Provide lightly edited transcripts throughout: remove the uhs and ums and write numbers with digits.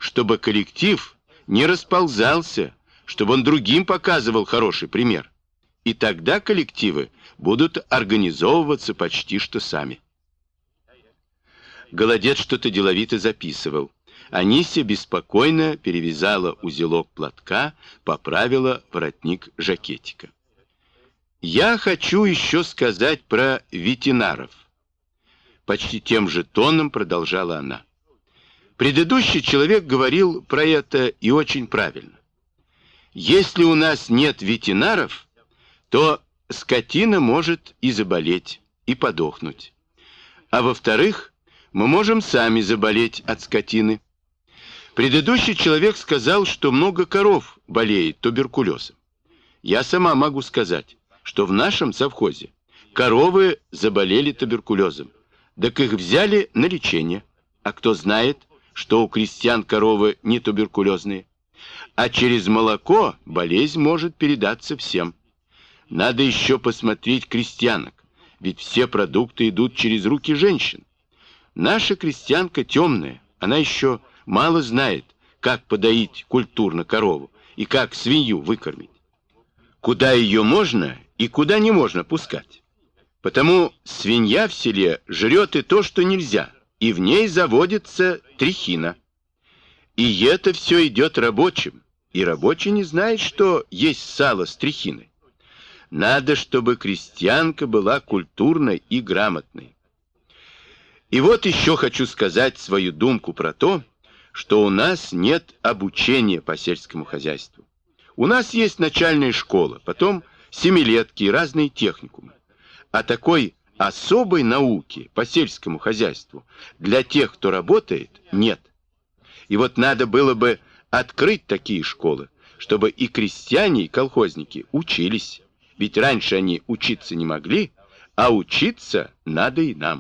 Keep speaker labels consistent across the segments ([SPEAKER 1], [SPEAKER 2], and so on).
[SPEAKER 1] чтобы коллектив не расползался, чтобы он другим показывал хороший пример. И тогда коллективы будут организовываться почти что сами. Голодец что-то деловито записывал. Анисия беспокойно перевязала узелок платка, поправила воротник жакетика. «Я хочу еще сказать про ветеринаров», — почти тем же тоном продолжала она. «Предыдущий человек говорил про это и очень правильно. Если у нас нет ветеринаров, то скотина может и заболеть, и подохнуть. А во-вторых, мы можем сами заболеть от скотины. Предыдущий человек сказал, что много коров болеет туберкулезом. Я сама могу сказать, что в нашем совхозе коровы заболели туберкулезом. Так их взяли на лечение. А кто знает, что у крестьян коровы не туберкулезные. А через молоко болезнь может передаться всем. Надо еще посмотреть крестьянок, ведь все продукты идут через руки женщин. Наша крестьянка темная, она еще мало знает, как подоить культурно корову и как свинью выкормить. Куда ее можно и куда не можно пускать. Потому свинья в селе жрет и то, что нельзя, и в ней заводится трихина. И это все идет рабочим, и рабочий не знает, что есть сало с трихиной. Надо, чтобы крестьянка была культурной и грамотной. И вот еще хочу сказать свою думку про то, что у нас нет обучения по сельскому хозяйству. У нас есть начальная школа, потом семилетки и разные техникумы. А такой особой науки по сельскому хозяйству для тех, кто работает, нет. И вот надо было бы открыть такие школы, чтобы и крестьяне, и колхозники учились. Ведь раньше они учиться не могли, а учиться надо и нам.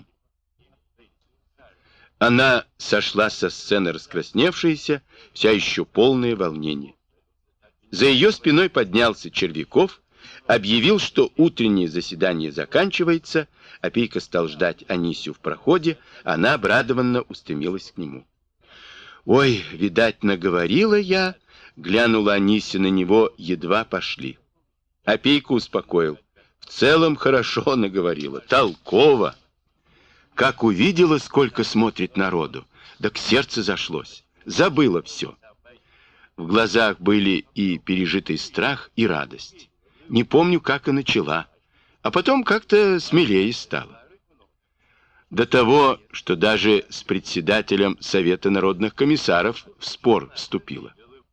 [SPEAKER 1] Она сошла со сцены раскрасневшаяся, вся еще полное волнение. За ее спиной поднялся Червяков, объявил, что утреннее заседание заканчивается, Опейка стал ждать Анисию в проходе, она обрадованно устремилась к нему. «Ой, видать, наговорила я», — глянула Анисия на него, едва пошли. Опейка успокоил. «В целом хорошо наговорила, толково». Как увидела, сколько смотрит народу, так сердце зашлось, забыла все. В глазах были и пережитый страх, и радость. Не помню, как и начала, а потом как-то смелее стала. До того, что даже с председателем Совета народных комиссаров в спор вступила.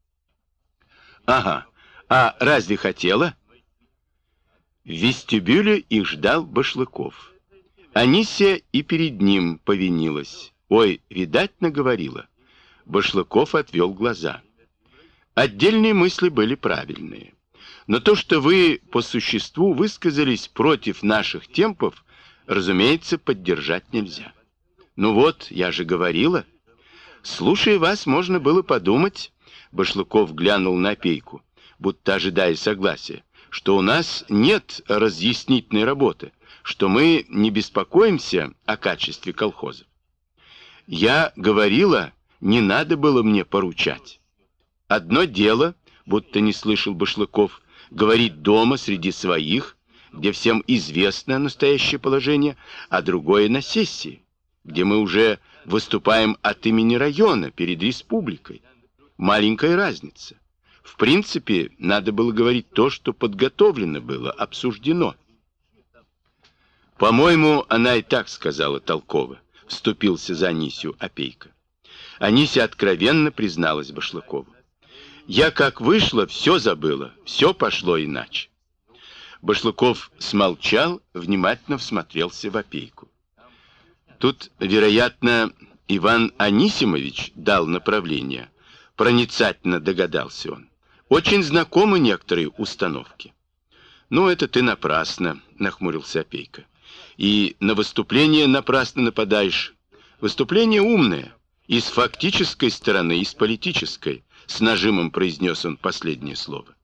[SPEAKER 1] «Ага, а разве хотела?» В вестибюле их ждал Башлыков. Анисия и перед ним повинилась. «Ой, видать, наговорила». Башлыков отвел глаза. Отдельные мысли были правильные. Но то, что вы по существу высказались против наших темпов, разумеется, поддержать нельзя. Ну вот, я же говорила. Слушая вас, можно было подумать, Башлыков глянул на Опейку, будто ожидая согласия, что у нас нет разъяснительной работы, что мы не беспокоимся о качестве колхозов. Я говорила, не надо было мне поручать. Одно дело, будто не слышал Башлыков, говорить дома среди своих, где всем известно настоящее положение, а другое на сессии, где мы уже выступаем от имени района перед республикой. Маленькая разница. В принципе, надо было говорить то, что подготовлено было, обсуждено. По-моему, она и так сказала толково, вступился за Анисию Опейка. Анисия откровенно призналась Башлыкову. Я как вышла, все забыла, все пошло иначе. Башлыков смолчал, внимательно всмотрелся в Опейку. Тут, вероятно, Иван Анисимович дал направление, проницательно догадался он. Очень знакомы некоторые установки. Ну, это ты напрасно, нахмурился Опейка. И на выступление напрасно нападаешь. Выступление умное, и с фактической стороны, и с политической, с нажимом произнес он последнее слово.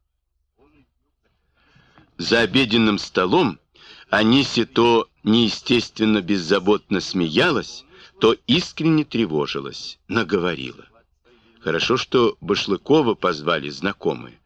[SPEAKER 1] За обеденным столом Анисия то неестественно беззаботно смеялась, то искренне тревожилась, наговорила. Хорошо, что Башлыкова позвали знакомые.